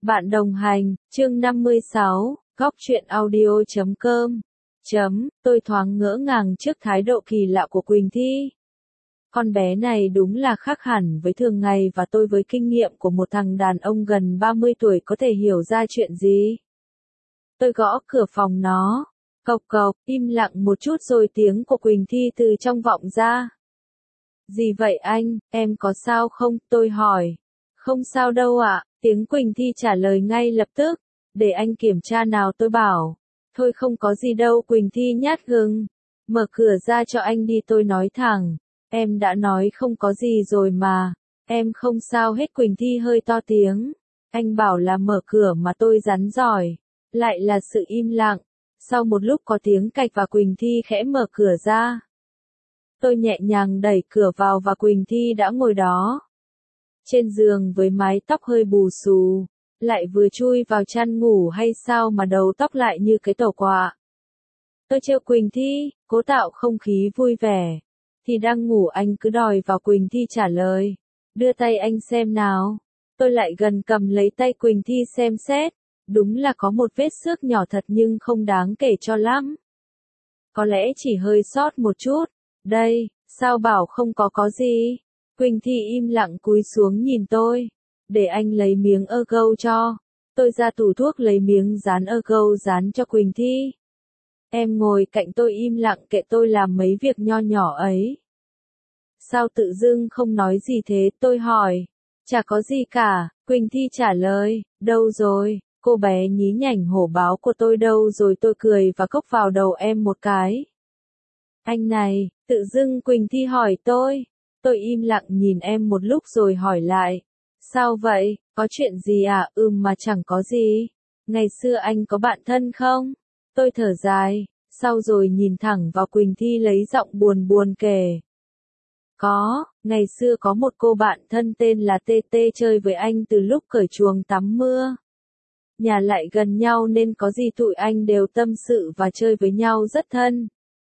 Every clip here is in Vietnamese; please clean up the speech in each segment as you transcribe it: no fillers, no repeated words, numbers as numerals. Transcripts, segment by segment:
Bạn đồng hành, chương 56, góc truyện audio.com. Tôi thoáng ngỡ ngàng trước thái độ kỳ lạ của Quỳnh Thi. Con bé này đúng là khác hẳn với thường ngày và tôi với kinh nghiệm của một thằng đàn ông gần 30 tuổi có thể hiểu ra chuyện gì. Tôi gõ cửa phòng nó. Cộc cộc, im lặng một chút rồi tiếng của Quỳnh Thi từ trong vọng ra. Gì vậy anh, em có sao không? Tôi hỏi. Không sao đâu ạ, tiếng Quỳnh Thi trả lời ngay lập tức. Để anh kiểm tra nào, tôi bảo. Thôi không có gì đâu, Quỳnh Thi nhát gừng. Mở cửa ra cho anh đi, tôi nói thẳng. Em đã nói không có gì rồi mà. Em không sao hết, Quỳnh Thi hơi to tiếng. Anh bảo là mở cửa mà, tôi rắn giỏi. Lại là sự im lặng. Sau một lúc có tiếng cạch và Quỳnh Thi khẽ mở cửa ra. Tôi nhẹ nhàng đẩy cửa vào và Quỳnh Thi đã ngồi đó. Trên giường với mái tóc hơi bù xù, lại vừa chui vào chăn ngủ hay sao mà đầu tóc lại như cái tổ quạ. Tôi trêu Quỳnh Thi, cố tạo không khí vui vẻ. Thì đang ngủ anh cứ đòi vào, Quỳnh Thi trả lời. Đưa tay anh xem nào. Tôi lại gần cầm lấy tay Quỳnh Thi xem xét. Đúng là có một vết xước nhỏ thật nhưng không đáng kể cho lắm. Có lẽ chỉ hơi sót một chút. Đây, sao bảo không có gì? Quỳnh Thi im lặng cúi xuống nhìn tôi. Để anh lấy miếng Ergo cho. Tôi ra tủ thuốc lấy miếng dán Ergo dán cho Quỳnh Thi. Em ngồi cạnh tôi im lặng kệ tôi làm mấy việc nho nhỏ ấy. Sao tự dưng không nói gì thế, tôi hỏi. Chả có gì cả, Quỳnh Thi trả lời. Đâu rồi, cô bé nhí nhảnh hổ báo của tôi đâu rồi? Tôi cười và cốc vào đầu em một cái. Anh này, tự dưng Quỳnh Thi hỏi tôi. Tôi im lặng nhìn em một lúc rồi hỏi lại. Sao vậy, có chuyện gì à? Mà chẳng có gì. Ngày xưa anh có bạn thân không? Tôi thở dài, sau rồi nhìn thẳng vào Quỳnh Thi lấy giọng buồn buồn kể. Có, ngày xưa có một cô bạn thân tên là TT chơi với anh từ lúc cởi chuồng tắm mưa. Nhà lại gần nhau nên có gì tụi anh đều tâm sự và chơi với nhau rất thân.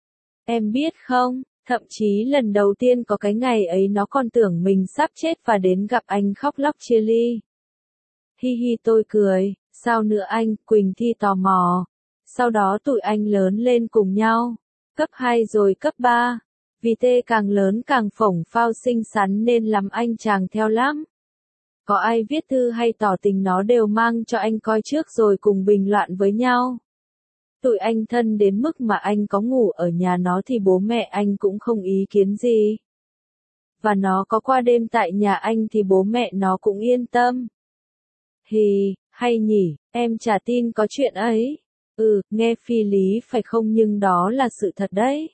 Em biết không, thậm chí lần đầu tiên có cái ngày ấy nó còn tưởng mình sắp chết và đến gặp anh khóc lóc chia ly. Hi hi, tôi cười, sao nữa anh? Quỳnh Thi tò mò. Sau đó tụi anh lớn lên cùng nhau, cấp 2 rồi cấp 3. Vì Tê càng lớn càng phổng phao xinh xắn nên làm anh chàng theo lắm. Có ai viết thư hay tỏ tình nó đều mang cho anh coi trước rồi cùng bình luận với nhau. Tụi anh thân đến mức mà anh có ngủ ở nhà nó thì bố mẹ anh cũng không ý kiến gì. Và nó có qua đêm tại nhà anh thì bố mẹ nó cũng yên tâm. Hì, hay nhỉ, em chả tin có chuyện ấy. Nghe phi lý phải không, nhưng đó là sự thật đấy.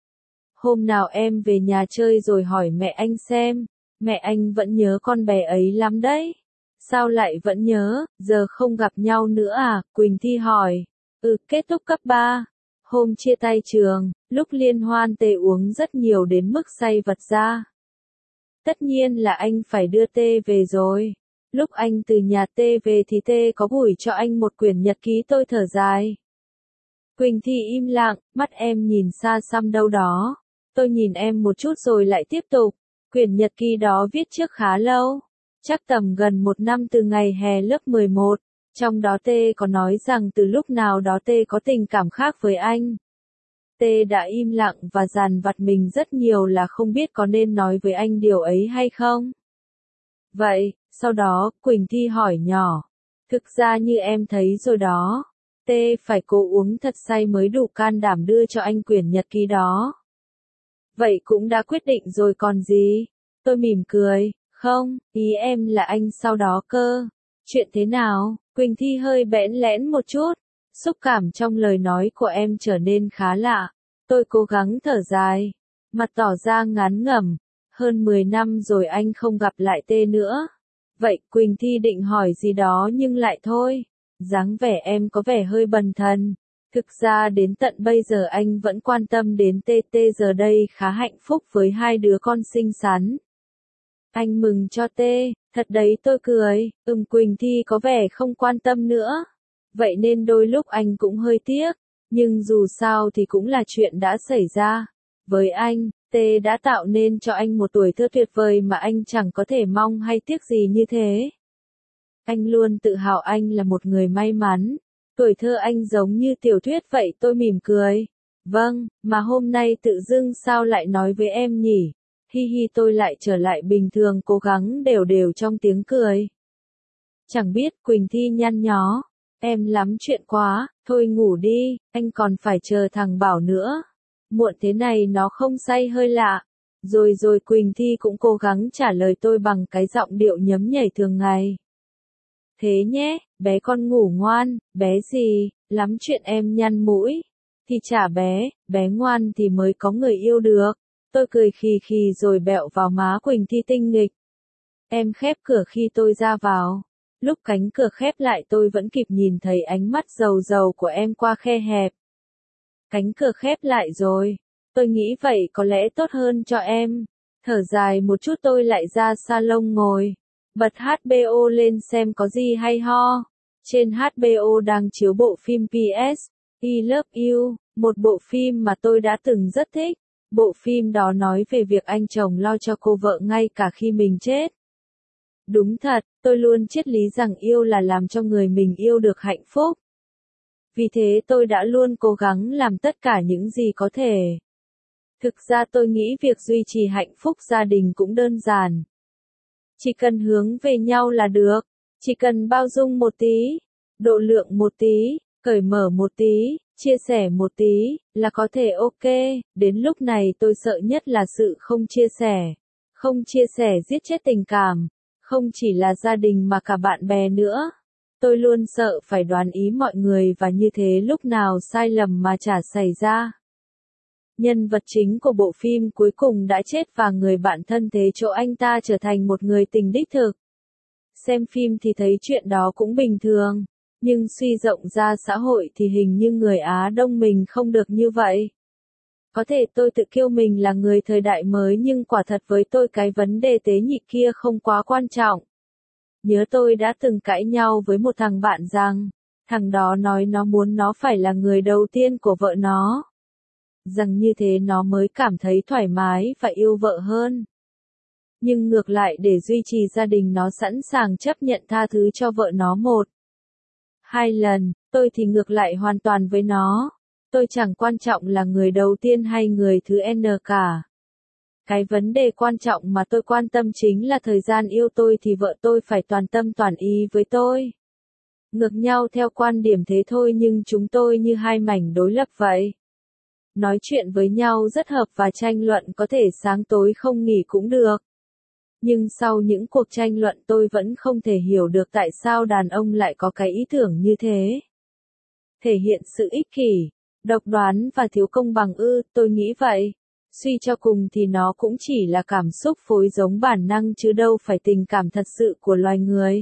Hôm nào em về nhà chơi rồi hỏi mẹ anh xem, mẹ anh vẫn nhớ con bé ấy lắm đấy. Sao lại vẫn nhớ, giờ không gặp nhau nữa à? Quỳnh Thi hỏi. Kết thúc cấp 3. Hôm chia tay trường, lúc liên hoan Tê uống rất nhiều đến mức say vật ra. Tất nhiên là anh phải đưa Tê về rồi. Lúc anh từ nhà Tê về thì Tê có gửi cho anh một quyển nhật ký. Tôi thở dài. Quỳnh Thi im lặng, mắt em nhìn xa xăm đâu đó. Tôi nhìn em một chút rồi lại tiếp tục. Quyển nhật ký đó viết trước khá lâu. Chắc tầm gần 1 năm từ ngày hè lớp 11. Trong đó Tê có nói rằng từ lúc nào đó Tê có tình cảm khác với anh. Tê đã im lặng và dằn vặt mình rất nhiều là không biết có nên nói với anh điều ấy hay không. Vậy, sau đó, Quỳnh Thi hỏi nhỏ. Thực ra như em thấy rồi đó. Tê phải cố uống thật say mới đủ can đảm đưa cho anh quyển nhật ký đó. Vậy cũng đã quyết định rồi còn gì? Tôi mỉm cười. Không, ý em là anh sau đó cơ. Chuyện thế nào? Quỳnh Thi hơi bẽn lẽn một chút. Xúc cảm trong lời nói của em trở nên khá lạ. Tôi cố gắng thở dài. Mặt tỏ ra ngán ngẩm. Hơn 10 năm rồi anh không gặp lại Tê nữa. Vậy Quỳnh Thi định hỏi gì đó nhưng lại thôi. Dáng vẻ em có vẻ hơi bần thần. Thực ra đến tận bây giờ anh vẫn quan tâm đến Tê giờ đây khá hạnh phúc với 2 đứa con xinh xắn. Anh mừng cho Tê, thật đấy, tôi cười. Quỳnh Thi có vẻ không quan tâm nữa. Vậy nên đôi lúc anh cũng hơi tiếc. Nhưng dù sao thì cũng là chuyện đã xảy ra. Với anh, Tê đã tạo nên cho anh một tuổi thơ tuyệt vời mà anh chẳng có thể mong hay tiếc gì như thế. Anh luôn tự hào anh là một người may mắn. Tuổi thơ anh giống như tiểu thuyết vậy, tôi mỉm cười. Vâng, mà hôm nay tự dưng sao lại nói với em nhỉ? Hi hi, tôi lại trở lại bình thường, cố gắng đều đều trong tiếng cười. Chẳng biết, Quỳnh Thi nhăn nhó. Em lắm chuyện quá, thôi ngủ đi, anh còn phải chờ thằng Bảo nữa. Muộn thế này nó không say hơi lạ. Rồi rồi, Quỳnh Thi cũng cố gắng trả lời tôi bằng cái giọng điệu nhấm nhảy thường ngày. Thế nhé, bé con ngủ ngoan, bé gì, lắm chuyện em nhăn mũi. Thì chả bé ngoan thì mới có người yêu được. Tôi cười khì khì rồi bẹo vào má Quỳnh Thi tinh nghịch. Em khép cửa khi tôi ra vào. Lúc cánh cửa khép lại tôi vẫn kịp nhìn thấy ánh mắt dầu dầu của em qua khe hẹp. Cánh cửa khép lại rồi. Tôi nghĩ vậy có lẽ tốt hơn cho em. Thở dài một chút tôi lại ra salon ngồi. Bật HBO lên xem có gì hay ho. Trên HBO đang chiếu bộ phim PS. I Love You, một bộ phim mà tôi đã từng rất thích. Bộ phim đó nói về việc anh chồng lo cho cô vợ ngay cả khi mình chết. Đúng thật, tôi luôn triết lý rằng yêu là làm cho người mình yêu được hạnh phúc. Vì thế tôi đã luôn cố gắng làm tất cả những gì có thể. Thực ra tôi nghĩ việc duy trì hạnh phúc gia đình cũng đơn giản. Chỉ cần hướng về nhau là được, chỉ cần bao dung một tí, độ lượng một tí, cởi mở một tí, chia sẻ một tí, là có thể ok. Đến lúc này tôi sợ nhất là sự không chia sẻ. Không chia sẻ giết chết tình cảm, không chỉ là gia đình mà cả bạn bè nữa. Tôi luôn sợ phải đoán ý mọi người và như thế lúc nào sai lầm mà chả xảy ra. Nhân vật chính của bộ phim cuối cùng đã chết và người bạn thân thế chỗ anh ta trở thành một người tình đích thực. Xem phim thì thấy chuyện đó cũng bình thường, nhưng suy rộng ra xã hội thì hình như người Á Đông mình không được như vậy. Có thể tôi tự kiêu mình là người thời đại mới nhưng quả thật với tôi cái vấn đề tế nhị kia không quá quan trọng. Nhớ tôi đã từng cãi nhau với một thằng bạn rằng, thằng đó nói nó muốn nó phải là người đầu tiên của vợ nó. Rằng như thế nó mới cảm thấy thoải mái và yêu vợ hơn. Nhưng ngược lại để duy trì gia đình nó sẵn sàng chấp nhận tha thứ cho vợ nó 1-2 lần, tôi thì ngược lại hoàn toàn với nó. Tôi chẳng quan trọng là người đầu tiên hay người thứ N cả. Cái vấn đề quan trọng mà tôi quan tâm chính là thời gian yêu tôi thì vợ tôi phải toàn tâm toàn ý với tôi. Ngược nhau theo quan điểm thế thôi nhưng chúng tôi như hai mảnh đối lập vậy. Nói chuyện với nhau rất hợp và tranh luận có thể sáng tối không nghỉ cũng được. Nhưng sau những cuộc tranh luận tôi vẫn không thể hiểu được tại sao đàn ông lại có cái ý tưởng như thế. Thể hiện sự ích kỷ, độc đoán và thiếu công bằng tôi nghĩ vậy. Suy cho cùng thì nó cũng chỉ là cảm xúc phối giống bản năng chứ đâu phải tình cảm thật sự của loài người.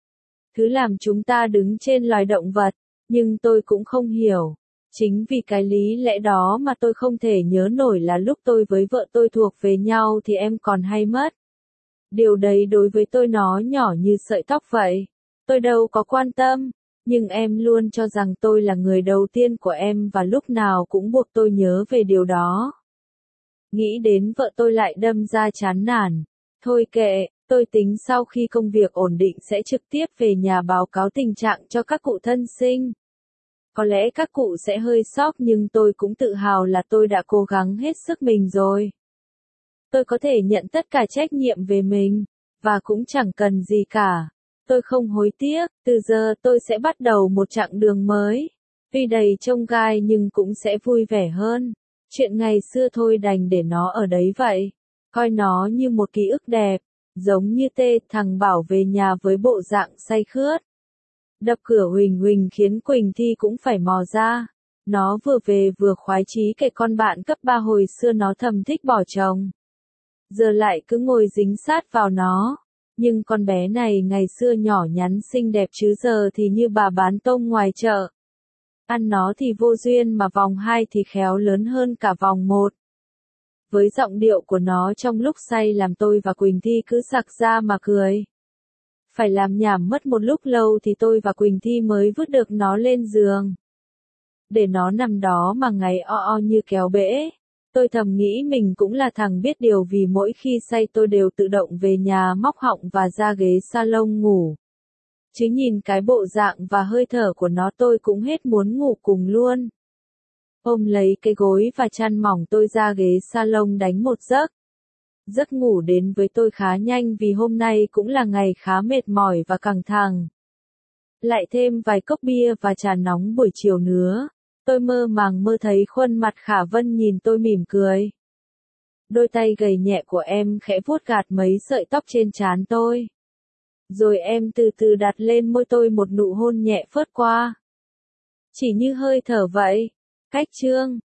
Thứ làm chúng ta đứng trên loài động vật, nhưng tôi cũng không hiểu. Chính vì cái lý lẽ đó mà tôi không thể nhớ nổi là lúc tôi với vợ tôi thuộc về nhau thì em còn hay mất. Điều đấy đối với tôi nó nhỏ như sợi tóc vậy. Tôi đâu có quan tâm, nhưng em luôn cho rằng tôi là người đầu tiên của em và lúc nào cũng buộc tôi nhớ về điều đó. Nghĩ đến vợ tôi lại đâm ra chán nản. Thôi kệ, tôi tính sau khi công việc ổn định sẽ trực tiếp về nhà báo cáo tình trạng cho các cụ thân sinh. Có lẽ các cụ sẽ hơi sốc nhưng tôi cũng tự hào là tôi đã cố gắng hết sức mình rồi. Tôi có thể nhận tất cả trách nhiệm về mình, và cũng chẳng cần gì cả. Tôi không hối tiếc, từ giờ tôi sẽ bắt đầu một chặng đường mới. Tuy đầy chông gai nhưng cũng sẽ vui vẻ hơn. Chuyện ngày xưa thôi đành để nó ở đấy vậy. Coi nó như một ký ức đẹp, giống như thằng Bảo về nhà với bộ dạng say khướt. Đập cửa huỳnh huỳnh khiến Quỳnh Thi cũng phải mò ra. Nó vừa về vừa khoái chí kể con bạn cấp 3 hồi xưa nó thầm thích bỏ chồng. Giờ lại cứ ngồi dính sát vào nó. Nhưng con bé này ngày xưa nhỏ nhắn xinh đẹp chứ giờ thì như bà bán tôm ngoài chợ. Ăn nó thì vô duyên mà vòng 2 thì khéo lớn hơn cả vòng 1. Với giọng điệu của nó trong lúc say làm tôi và Quỳnh Thi cứ sặc ra mà cười. Phải làm nhảm mất một lúc lâu thì tôi và Quỳnh Thi mới vứt được nó lên giường. Để nó nằm đó mà ngáy o như kéo bể. Tôi thầm nghĩ mình cũng là thằng biết điều vì mỗi khi say tôi đều tự động về nhà móc họng và ra ghế salon ngủ. chứ nhìn cái bộ dạng và hơi thở của nó tôi cũng hết muốn ngủ cùng luôn. Ôm lấy cái gối và chăn mỏng tôi ra ghế salon đánh một giấc. Giấc ngủ đến với tôi khá nhanh vì hôm nay cũng là ngày khá mệt mỏi và căng thẳng. Lại thêm vài cốc bia và trà nóng buổi chiều nữa, tôi mơ màng mơ thấy khuôn mặt Khả Vân nhìn tôi mỉm cười. Đôi tay gầy nhẹ của em khẽ vuốt gạt mấy sợi tóc trên trán tôi. Rồi em từ từ đặt lên môi tôi một nụ hôn nhẹ phớt qua. Chỉ như hơi thở vậy. Cách chương